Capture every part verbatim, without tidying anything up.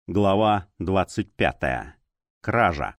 Глава двадцать пятая. Кража.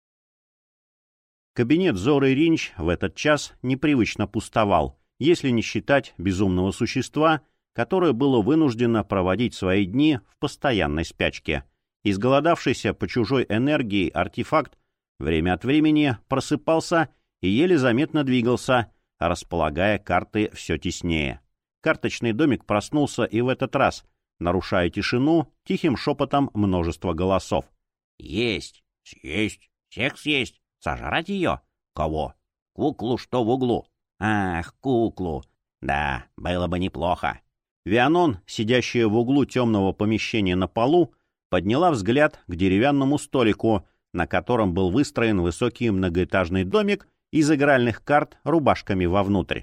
Кабинет Зоры Ринч в этот час непривычно пустовал, если не считать безумного существа, которое было вынуждено проводить свои дни в постоянной спячке. Изголодавшийся по чужой энергии артефакт время от времени просыпался и еле заметно двигался, располагая карты все теснее. Карточный домик проснулся и в этот раз, нарушая тишину тихим шепотом множества голосов. «Есть! Съесть! Всех съесть! Сожрать ее? Кого? Куклу, что в углу? Ах, куклу! Да, было бы неплохо!» Вианон, сидящая в углу темного помещения на полу, подняла взгляд к деревянному столику, на котором был выстроен высокий многоэтажный домик из игральных карт рубашками вовнутрь.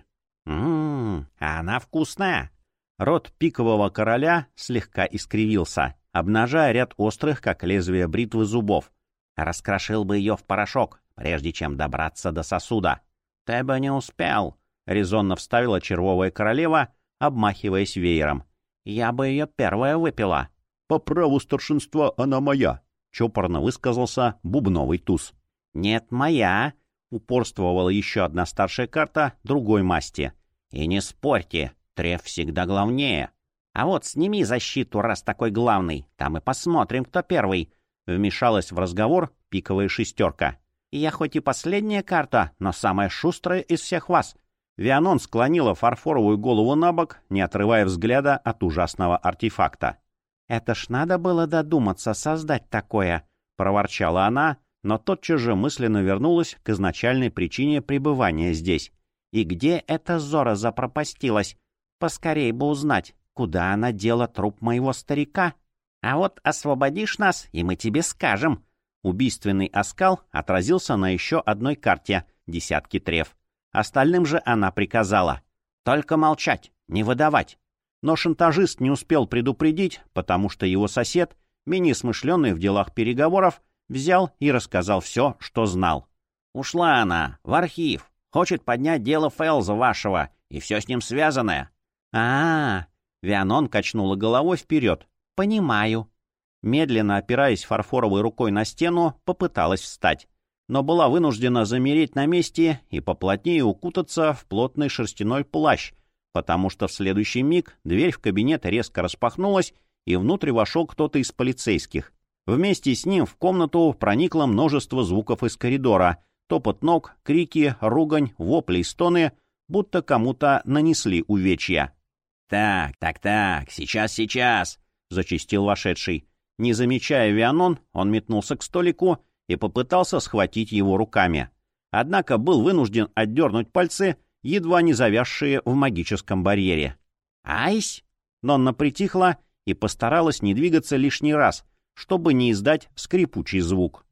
«Ммм, она вкусная!» Рот пикового короля слегка искривился, обнажая ряд острых, как лезвие бритвы, зубов. «Раскрошил бы ее в порошок, прежде чем добраться до сосуда». «Ты бы не успел», — резонно вставила червовая королева, обмахиваясь веером. «Я бы ее первая выпила». «По праву старшинства она моя», — чопорно высказался бубновый туз. «Нет, моя», — упорствовала еще одна старшая карта другой масти. «И не спорьте. Треф всегда главнее. А вот сними защиту, раз такой главный. Там и посмотрим, кто первый». Вмешалась в разговор пиковая шестерка. «Я хоть и последняя карта, но самая шустрая из всех вас». Вианон склонила фарфоровую голову на бок, не отрывая взгляда от ужасного артефакта. «Это ж надо было додуматься создать такое», — проворчала она, но тотчас же мысленно вернулась к изначальной причине пребывания здесь. «И где эта Зора запропастилась? Поскорей бы узнать, куда она дела труп моего старика. А вот освободишь нас, и мы тебе скажем». Убийственный оскал отразился на еще одной карте — десятки треф. Остальным же она приказала: «Только молчать, не выдавать». Но шантажист не успел предупредить, потому что его сосед, менее смышленый в делах переговоров, взял и рассказал все, что знал. «Ушла она в архив. Хочет поднять дело Фэлза вашего, и все с ним связанное». А-а-а! Вианон качнула головой вперед. «Понимаю». Медленно опираясь фарфоровой рукой на стену, попыталась встать, но была вынуждена замереть на месте и поплотнее укутаться в плотный шерстяной плащ, потому что в следующий миг дверь в кабинет резко распахнулась, и внутрь вошел кто-то из полицейских. Вместе с ним в комнату проникло множество звуков из коридора: топот ног, крики, ругань, вопли и стоны, будто кому-то нанесли увечья. «Так, так, так, сейчас, сейчас!» — зачастил вошедший. Не замечая Вианон, он метнулся к столику и попытался схватить его руками. Однако был вынужден отдернуть пальцы, едва не завязшие в магическом барьере. «Айсь!» Нонна притихла и постаралась не двигаться лишний раз, чтобы не издать скрипучий звук.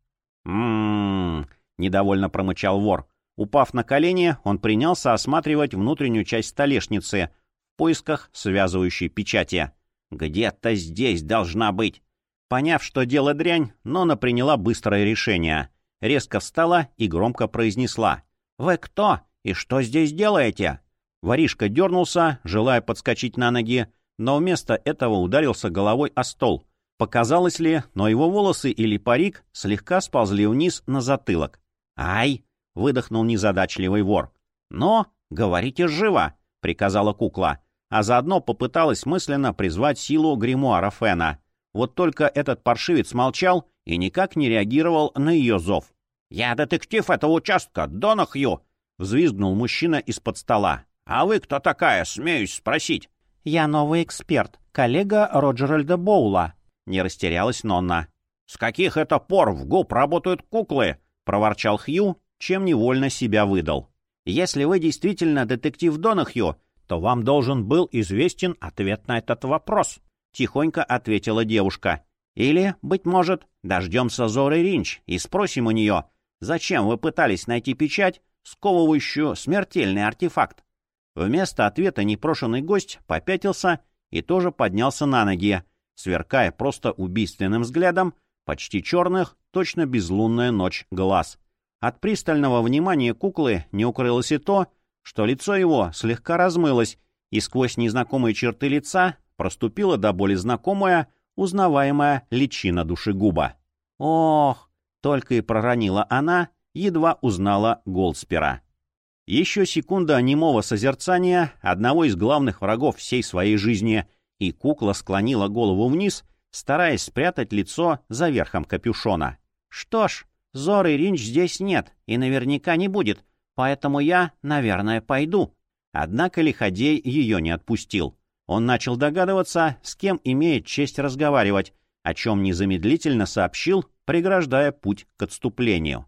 «М-м-м!» — недовольно промычал вор. Упав на колени, он принялся осматривать внутреннюю часть столешницы в поисках связывающей печати. «Где-то здесь должна быть!» Поняв, что дело дрянь, Нонна приняла быстрое решение. Резко встала и громко произнесла: «Вы кто? И что здесь делаете?» Воришка дернулся, желая подскочить на ноги, но вместо этого ударился головой о стол. Показалось ли, но его волосы или парик слегка сползли вниз на затылок. «Ай!» — выдохнул незадачливый вор. «Но, говорите живо!» — приказала кукла, а заодно попыталась мысленно призвать силу гримуара Фена. Вот только этот паршивец молчал и никак не реагировал на ее зов. «Я детектив этого участка, Донахью!» — взвизгнул мужчина из-под стола. «А вы кто такая, смеюсь спросить?» «Я новый эксперт, коллега Роджеральда Боула», — не растерялась Нонна. «С каких это пор в ГУП работают куклы?» — проворчал Хью, чем невольно себя выдал. «Если вы действительно детектив Донахью, то вам должен был известен ответ на этот вопрос», — тихонько ответила девушка. «Или, быть может, дождемся Зоры Ринч и спросим у нее, зачем вы пытались найти печать, сковывающую смертельный артефакт?» Вместо ответа непрошенный гость попятился и тоже поднялся на ноги, сверкая просто убийственным взглядом почти черных, точно безлунная ночь глаз. От пристального внимания куклы не укрылось и то, что лицо его слегка размылось, и сквозь незнакомые черты лица проступила до боли знакомая, узнаваемая личина душегуба. «Ох!» — только и проронила она, едва узнала Голдспера. Еще секунда немого созерцания одного из главных врагов всей своей жизни, и кукла склонила голову вниз, стараясь спрятать лицо за верхом капюшона. «Что ж, Зоры Ринч здесь нет и наверняка не будет, поэтому я, наверное, пойду». Однако лиходей ее не отпустил. Он начал догадываться, с кем имеет честь разговаривать, о чем незамедлительно сообщил, преграждая путь к отступлению.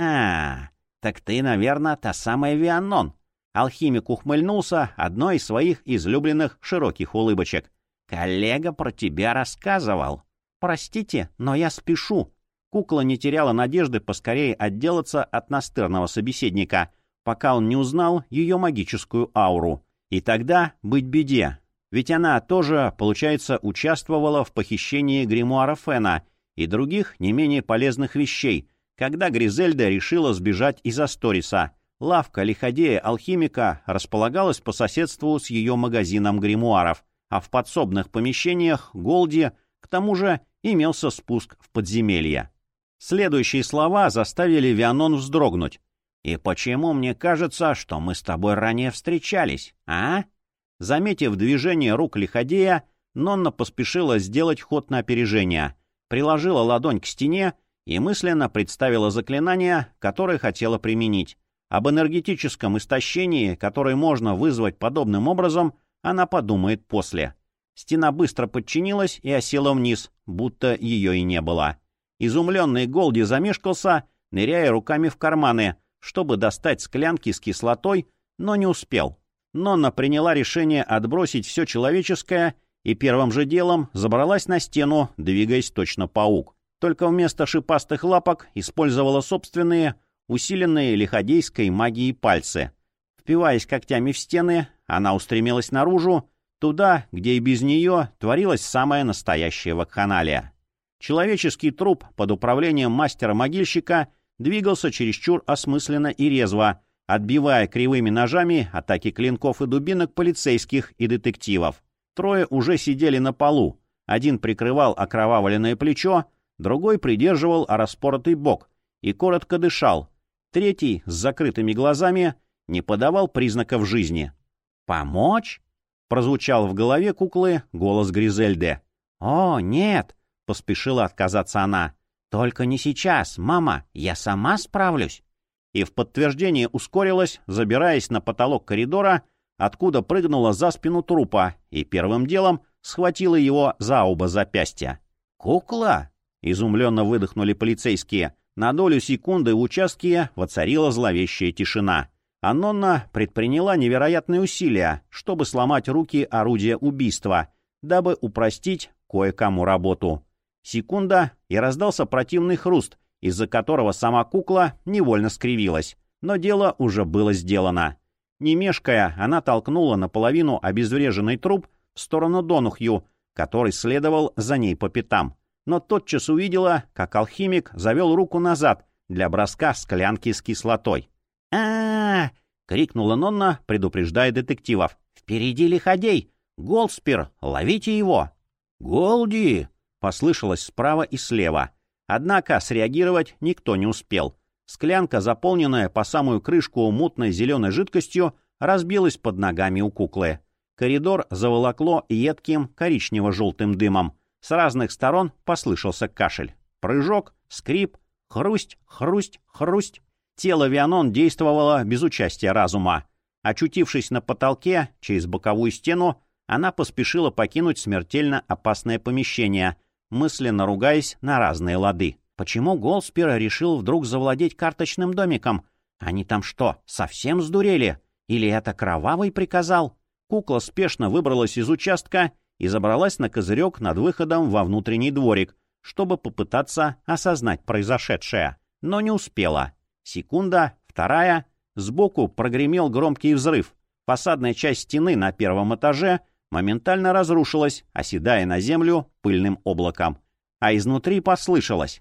«А, так ты, наверное, та самая Вианон». Алхимик ухмыльнулся одной из своих излюбленных широких улыбочек. «Коллега про тебя рассказывал». «Простите, но я спешу». Кукла не теряла надежды поскорее отделаться от настырного собеседника, пока он не узнал ее магическую ауру. И тогда быть беде. Ведь она тоже, получается, участвовала в похищении гримуара Фена и других не менее полезных вещей, когда Гризельда решила сбежать из Асториса. Лавка лиходея-алхимика располагалась по соседству с ее магазином гримуаров, а в подсобных помещениях Голди, к тому же, имелся спуск в подземелье. Следующие слова заставили Вианон вздрогнуть. «И почему мне кажется, что мы с тобой ранее встречались, а?» Заметив движение рук лиходея, Нонна поспешила сделать ход на опережение, приложила ладонь к стене и мысленно представила заклинание, которое хотела применить. Об энергетическом истощении, которое можно вызвать подобным образом, она подумает после. Стена быстро подчинилась и осела вниз, будто ее и не было. Изумленный Голди замешкался, ныряя руками в карманы, чтобы достать склянки с кислотой, но не успел. Нонна приняла решение отбросить все человеческое и первым же делом забралась на стену, двигаясь точно паук. Только вместо шипастых лапок использовала собственные, усиленные лиходейской магией пальцы. Впиваясь когтями в стены, она устремилась наружу, туда, где и без нее творилась самая настоящая вакханалия. Человеческий труп под управлением мастера-могильщика двигался чересчур осмысленно и резво, отбивая кривыми ножами атаки клинков и дубинок полицейских и детективов. Трое уже сидели на полу. Один прикрывал окровавленное плечо, другой придерживал распоротый бок и коротко дышал. Третий, с закрытыми глазами, не подавал признаков жизни. «Помочь?» — прозвучал в голове куклы голос Гризельды. «О, нет!» — поспешила отказаться она. «Только не сейчас, мама, я сама справлюсь». И в подтверждение ускорилась, забираясь на потолок коридора, откуда прыгнула за спину трупа и первым делом схватила его за оба запястья. «Кукла?» — изумленно выдохнули полицейские. На долю секунды в участке воцарила зловещая тишина. А Нонна предприняла невероятные усилия, чтобы сломать руки орудия убийства, дабы упростить кое-кому работу. Секунда, и раздался противный хруст, из-за которого сама кукла невольно скривилась. Но дело уже было сделано. Не мешкая, она толкнула наполовину обезвреженный труп в сторону Донухью, который следовал за ней по пятам. Но тотчас увидела, как алхимик завел руку назад для броска склянки с кислотой. а, -а, -а крикнула Нонна, предупреждая детективов. «Впереди лиходей! Голдспер, ловите его!» «Голди!» — послышалось справа и слева. Однако среагировать никто не успел. Склянка, заполненная по самую крышку мутной зеленой жидкостью, разбилась под ногами у куклы. Коридор заволокло едким коричнево-желтым дымом. С разных сторон послышался кашель. Прыжок, скрип, хрусть, хрусть, хрусть. Тело Вианон действовало без участия разума. Очутившись на потолке, через боковую стену, она поспешила покинуть смертельно опасное помещение, мысленно ругаясь на разные лады. Почему Голдспер решил вдруг завладеть карточным домиком? Они там что, совсем сдурели? Или это Кровавый приказал? Кукла спешно выбралась из участка и забралась на козырек над выходом во внутренний дворик, чтобы попытаться осознать произошедшее. Но не успела. Секунда, вторая. Сбоку прогремел громкий взрыв. Фасадная часть стены на первом этаже моментально разрушилась, оседая на землю пыльным облаком. А изнутри послышалось: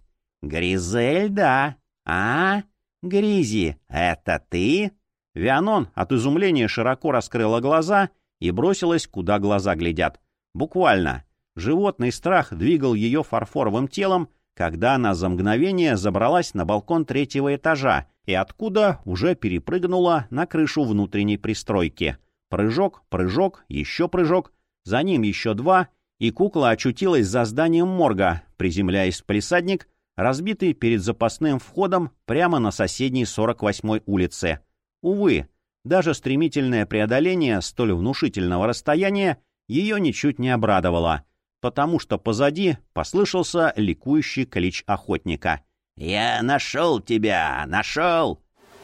«Гризельда! А? Гризи, это ты?» Вианон от изумления широко раскрыла глаза и бросилась, куда глаза глядят. Буквально. Животный страх двигал ее фарфоровым телом, когда она за мгновение забралась на балкон третьего этажа и откуда уже перепрыгнула на крышу внутренней пристройки. Прыжок, прыжок, еще прыжок, за ним еще два, и кукла очутилась за зданием морга, приземляясь в палисадник, разбитый перед запасным входом прямо на соседней сорок восьмой улице. Увы, даже стремительное преодоление столь внушительного расстояния ее ничуть не обрадовало, потому что позади послышался ликующий клич охотника. «Я нашел тебя! Нашел!»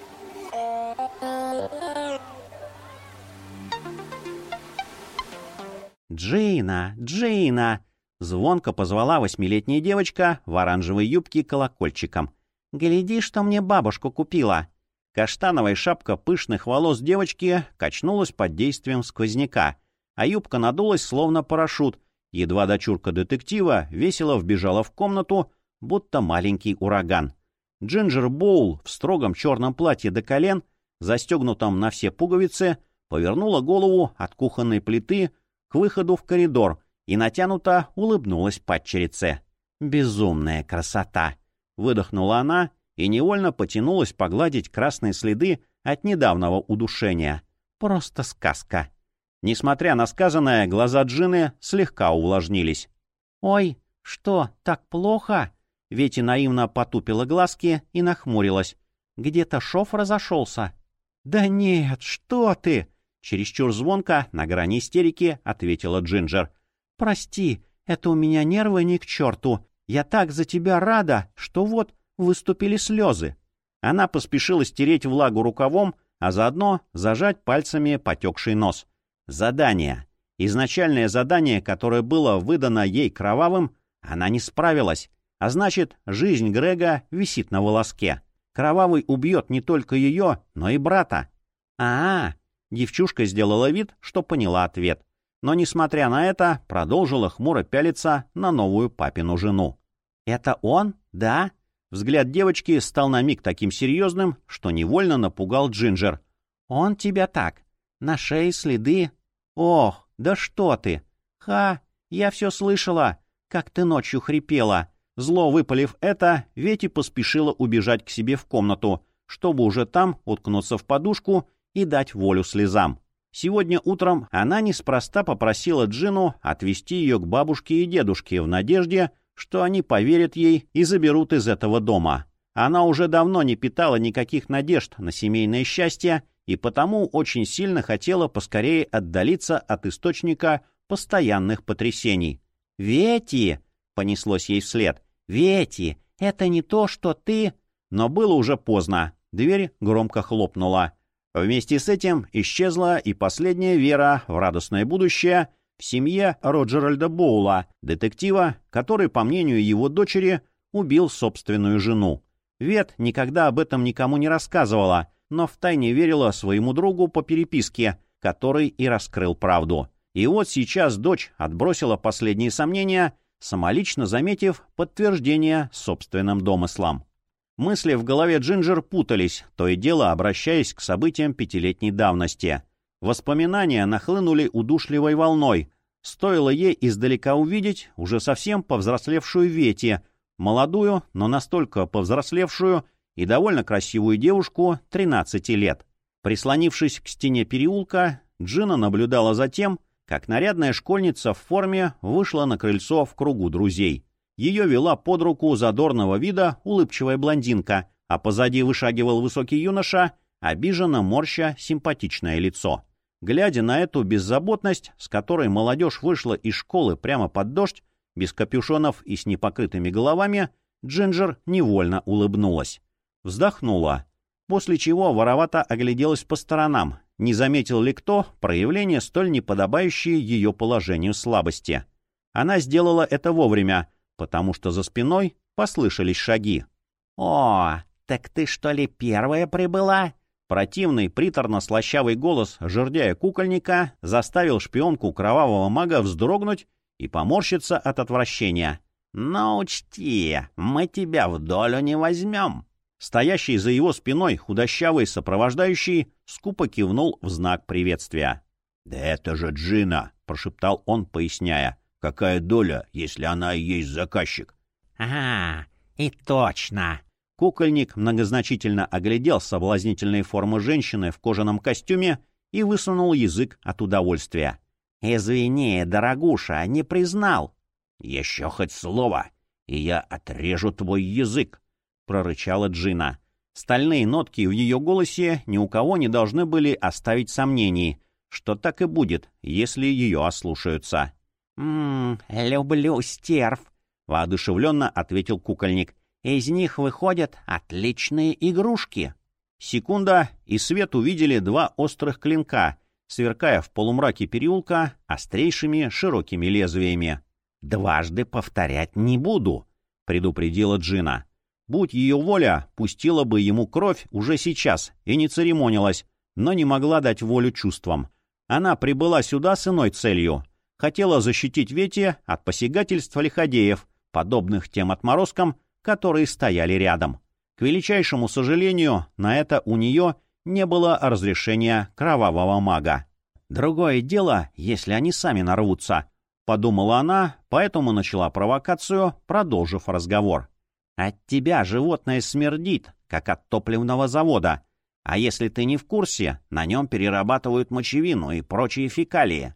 «Джина! Джина!» — звонко позвала восьмилетняя девочка в оранжевой юбке колокольчиком. «Гляди, что мне бабушка купила!» Каштановая шапка пышных волос девочки качнулась под действием сквозняка, а юбка надулась, словно парашют. Едва дочурка детектива весело вбежала в комнату, будто маленький ураган. Джинджер Боул в строгом черном платье до колен, застегнутом на все пуговицы, повернула голову от кухонной плиты к выходу в коридор и натянуто улыбнулась падчерице. «Безумная красота!» — выдохнула она и невольно потянулась погладить красные следы от недавнего удушения. Просто сказка. Несмотря на сказанное, глаза Джины слегка увлажнились. «Ой, что, так плохо?» Вети наивно потупила глазки и нахмурилась. «Где-то шов разошелся?» «Да нет, что ты!» Чересчур звонко, на грани истерики, ответила Джинджер. «Прости, это у меня нервы ни к черту. Я так за тебя рада, что вот выступили слезы». Она поспешила стереть влагу рукавом, а заодно зажать пальцами потекший нос. Задание. Изначальное задание, которое было выдано ей кровавым, она не справилась. А значит, жизнь Грега висит на волоске. Кровавый убьет не только ее, но и брата. А-а! Девчушка сделала вид, что поняла ответ. Но, несмотря на это, продолжила хмуро пялиться на новую папину жену. «Это он? Да?» Взгляд девочки стал на миг таким серьезным, что невольно напугал Джинджер. «Он тебя так? На шее следы? Ох, да что ты! Ха! Я все слышала, как ты ночью хрипела!» Зло выпалив это, Вети поспешила убежать к себе в комнату, чтобы уже там уткнуться в подушку и дать волю слезам. Сегодня утром она неспроста попросила Джину отвезти ее к бабушке и дедушке в надежде, что они поверят ей и заберут из этого дома. Она уже давно не питала никаких надежд на семейное счастье и потому очень сильно хотела поскорее отдалиться от источника постоянных потрясений. «Вети!» — понеслось ей вслед. «Вети, это не то, что ты...» Но было уже поздно. Дверь громко хлопнула. Вместе с этим исчезла и последняя вера в радостное будущее в семье Роджеральда Боула, детектива, который, по мнению его дочери, убил собственную жену. Вет никогда об этом никому не рассказывала, но втайне верила своему другу по переписке, который и раскрыл правду. И вот сейчас дочь отбросила последние сомнения, самолично заметив подтверждение собственным домыслам. Мысли в голове Джинджер путались, то и дело обращаясь к событиям пятилетней давности. Воспоминания нахлынули удушливой волной. Стоило ей издалека увидеть уже совсем повзрослевшую Вети, молодую, но настолько повзрослевшую и довольно красивую девушку тринадцати лет. Прислонившись к стене переулка, Джина наблюдала за тем, как нарядная школьница в форме вышла на крыльцо в кругу друзей. Ее вела под руку задорного вида улыбчивая блондинка, а позади вышагивал высокий юноша, обиженно морща симпатичное лицо. Глядя на эту беззаботность, с которой молодежь вышла из школы прямо под дождь, без капюшонов и с непокрытыми головами, Джинджер невольно улыбнулась. Вздохнула, после чего воровато огляделась по сторонам, не заметил ли кто проявление столь неподобающее ее положению слабости. Она сделала это вовремя, потому что за спиной послышались шаги. «О, так ты что ли первая прибыла?» Противный, приторно-слащавый голос жердяя-кукольника заставил шпионку кровавого мага вздрогнуть и поморщиться от отвращения. «Но учти, мы тебя в долю не возьмем». Стоящий за его спиной худощавый сопровождающий скупо кивнул в знак приветствия. «Да это же Джина!» — прошептал он, поясняя. Какая доля, если она и есть заказчик? А, и точно. Кукольник многозначительно оглядел соблазнительные формы женщины в кожаном костюме и высунул язык от удовольствия. Извини, дорогуша, не признал. Еще хоть слово, и я отрежу твой язык, прорычала Джина. Стальные нотки в ее голосе ни у кого не должны были оставить сомнений, что так и будет, если ее ослушаются. «Ммм, люблю стерв», — воодушевленно ответил кукольник. «Из них выходят отличные игрушки». Секунда, и свет увидели два острых клинка, сверкая в полумраке переулка острейшими широкими лезвиями. «Дважды повторять не буду», — предупредила Джина. Будь ее воля, пустила бы ему кровь уже сейчас и не церемонилась, но не могла дать волю чувствам. Она прибыла сюда с иной целью. Хотела защитить Ветти от посягательств лиходеев, подобных тем отморозкам, которые стояли рядом. К величайшему сожалению, на это у нее не было разрешения кровавого мага. «Другое дело, если они сами нарвутся», — подумала она, поэтому начала провокацию, продолжив разговор. «От тебя животное смердит, как от топливного завода. А если ты не в курсе, на нем перерабатывают мочевину и прочие фекалии».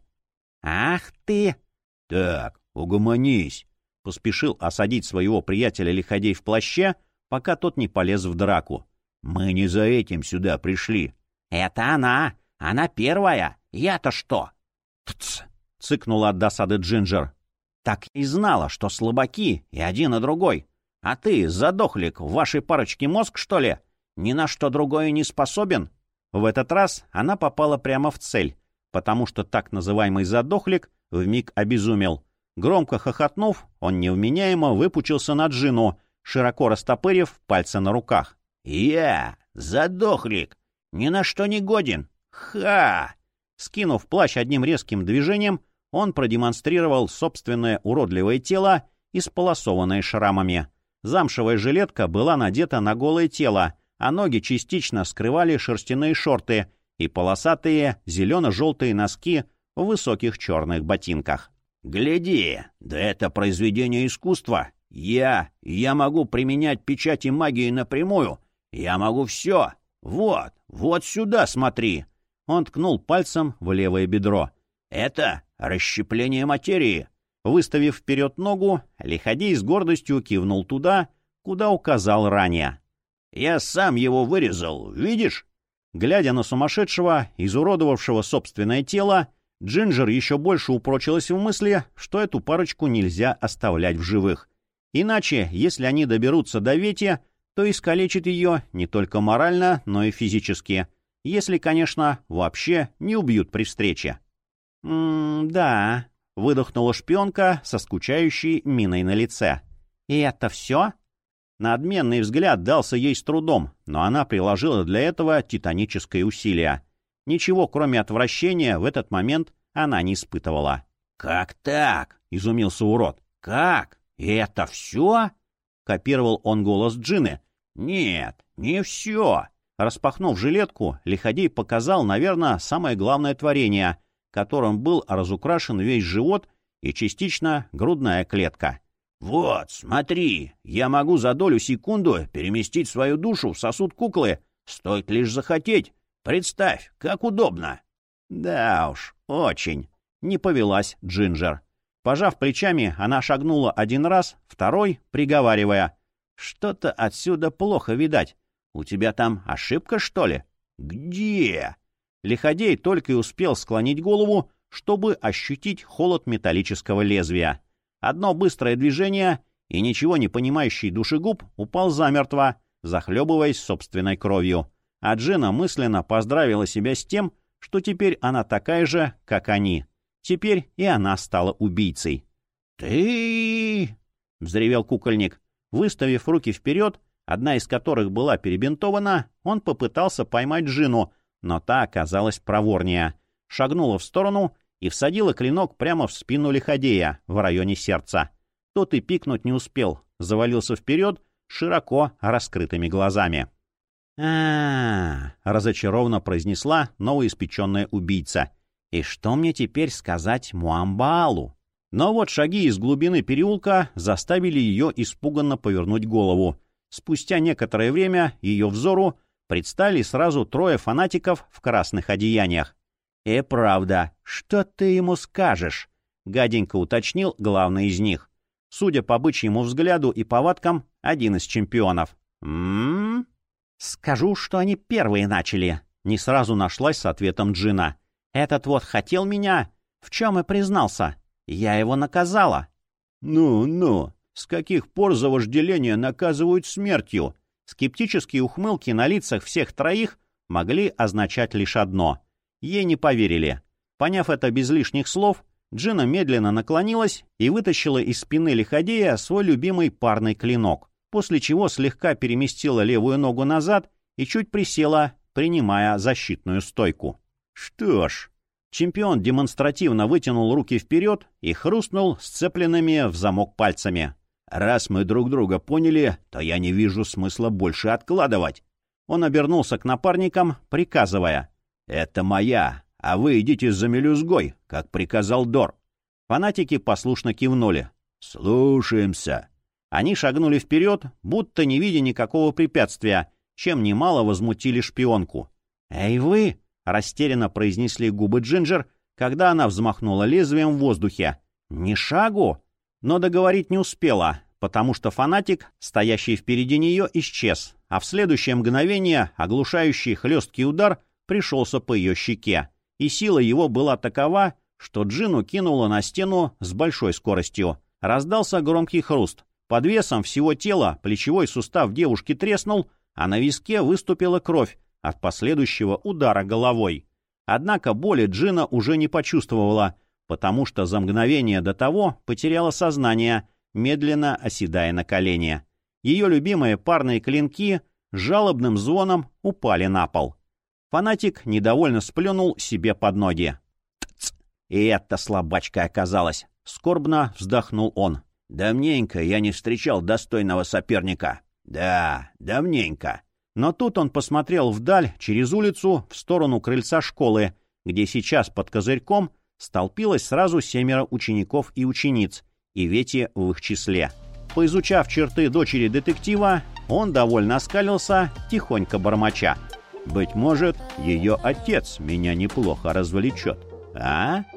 «Ах ты!» «Так, угомонись», — поспешил осадить своего приятеля лиходей в плаще, пока тот не полез в драку. «Мы не за этим сюда пришли». «Это она! Она первая! Я-то что?» «Тц!» — цыкнула от досады Джинджер. «Так и знала, что слабаки и один и другой. А ты, задохлик, в вашей парочке мозг, что ли? Ни на что другое не способен?» В этот раз она попала прямо в цель, потому что так называемый задохлик вмиг обезумел. Громко хохотнув, он невменяемо выпучился на Джину, широко растопырив пальцы на руках. «Я, задохлик, ни на что не годен! Ха!» Скинув плащ одним резким движением, он продемонстрировал собственное уродливое тело, исполосованное шрамами. Замшевая жилетка была надета на голое тело, а ноги частично скрывали шерстяные шорты и полосатые зелено-желтые носки в высоких черных ботинках. «Гляди, да это произведение искусства! Я, я могу применять печати магии напрямую! Я могу все! Вот, вот сюда смотри!» Он ткнул пальцем в левое бедро. «Это расщепление материи!» Выставив вперед ногу, лиходей с гордостью кивнул туда, куда указал ранее. «Я сам его вырезал, видишь?» Глядя на сумасшедшего, изуродовавшего собственное тело, Джинджер еще больше упрочилась в мысли, что эту парочку нельзя оставлять в живых. Иначе, если они доберутся до Ветти, то искалечат ее не только морально, но и физически. Если, конечно, вообще не убьют при встрече. «М-да», — выдохнула шпионка со скучающей миной на лице. «И это все?» Надменный взгляд дался ей с трудом, но она приложила для этого титаническое усилие. Ничего, кроме отвращения, в этот момент она не испытывала. «Как так?» — изумился урод. «Как? И это все?» — копировал он голос Джины. «Нет, не все». Распахнув жилетку, лиходей показал, наверное, самое главное творение, которым был разукрашен весь живот и частично грудная клетка. «Вот, смотри, я могу за долю секунду переместить свою душу в сосуд куклы, стоит лишь захотеть. Представь, как удобно!» «Да уж, очень!» — не повелась Джинджер. Пожав плечами, она шагнула один раз, второй, приговаривая. «Что-то отсюда плохо видать. У тебя там ошибка, что ли?» «Где?» Лиходей только и успел склонить голову, чтобы ощутить холод металлического лезвия. Одно быстрое движение, и ничего не понимающий душегуб упал замертво, захлебываясь собственной кровью. А Джина мысленно поздравила себя с тем, что теперь она такая же, как они. Теперь и она стала убийцей. «Ты...» — взревел кукольник. Выставив руки вперед, одна из которых была перебинтована, он попытался поймать Джину, но та оказалась проворнее. Шагнула в сторону и всадила клинок прямо в спину лиходея в районе сердца. Тот и пикнуть не успел, завалился вперед широко раскрытыми глазами. а разочарованно произнесла новоиспеченная убийца. «И что мне теперь сказать Муамбаалу?» Но вот шаги из глубины переулка заставили ее испуганно повернуть голову. Спустя некоторое время ее взору предстали сразу трое фанатиков в красных одеяниях. «Э, правда, что ты ему скажешь?» — гаденько уточнил главный из них. Судя по бычьему взгляду и повадкам, один из чемпионов. «М-м-м?» «Скажу, что они первые начали», — не сразу нашлась с ответом Джина. «Этот вот хотел меня, в чем и признался. Я его наказала». «Ну-ну, с каких пор за вожделение наказывают смертью?» Скептические ухмылки на лицах всех троих могли означать лишь одно. Ей не поверили. Поняв это без лишних слов, Джина медленно наклонилась и вытащила из спины лиходея свой любимый парный клинок, после чего слегка переместила левую ногу назад и чуть присела, принимая защитную стойку. «Что ж...» Чемпион демонстративно вытянул руки вперед и хрустнул сцепленными в замок пальцами. «Раз мы друг друга поняли, то я не вижу смысла больше откладывать». Он обернулся к напарникам, приказывая: «Это моя, а вы идите за мелюзгой, как приказал Дор». Фанатики послушно кивнули. «Слушаемся». Они шагнули вперед, будто не видя никакого препятствия, чем немало возмутили шпионку. «Эй вы!» — растерянно произнесли губы Джинджер, когда она взмахнула лезвием в воздухе. «Ни шагу!» Но договорить не успела, потому что фанатик, стоящий впереди нее, исчез, а в следующее мгновение оглушающий хлесткий удар пришелся по ее щеке, и сила его была такова, что Джину кинула на стену с большой скоростью. Раздался громкий хруст. Под весом всего тела плечевой сустав девушки треснул, а на виске выступила кровь от последующего удара головой. Однако боли Джина уже не почувствовала, потому что за мгновение до того потеряла сознание, медленно оседая на колени. Ее любимые парные клинки с жалобным звоном упали на пол. Фанатик недовольно сплюнул себе под ноги. «Тц! И эта слабачка оказалась!» — скорбно вздохнул он. «Давненько я не встречал достойного соперника. Да, давненько». Но тут он посмотрел вдаль, через улицу, в сторону крыльца школы, где сейчас под козырьком столпилось сразу семеро учеников и учениц, и Вети в их числе. Поизучав черты дочери детектива, он довольно оскалился, тихонько бормоча: «Быть может, ее отец меня неплохо развлечет, а?»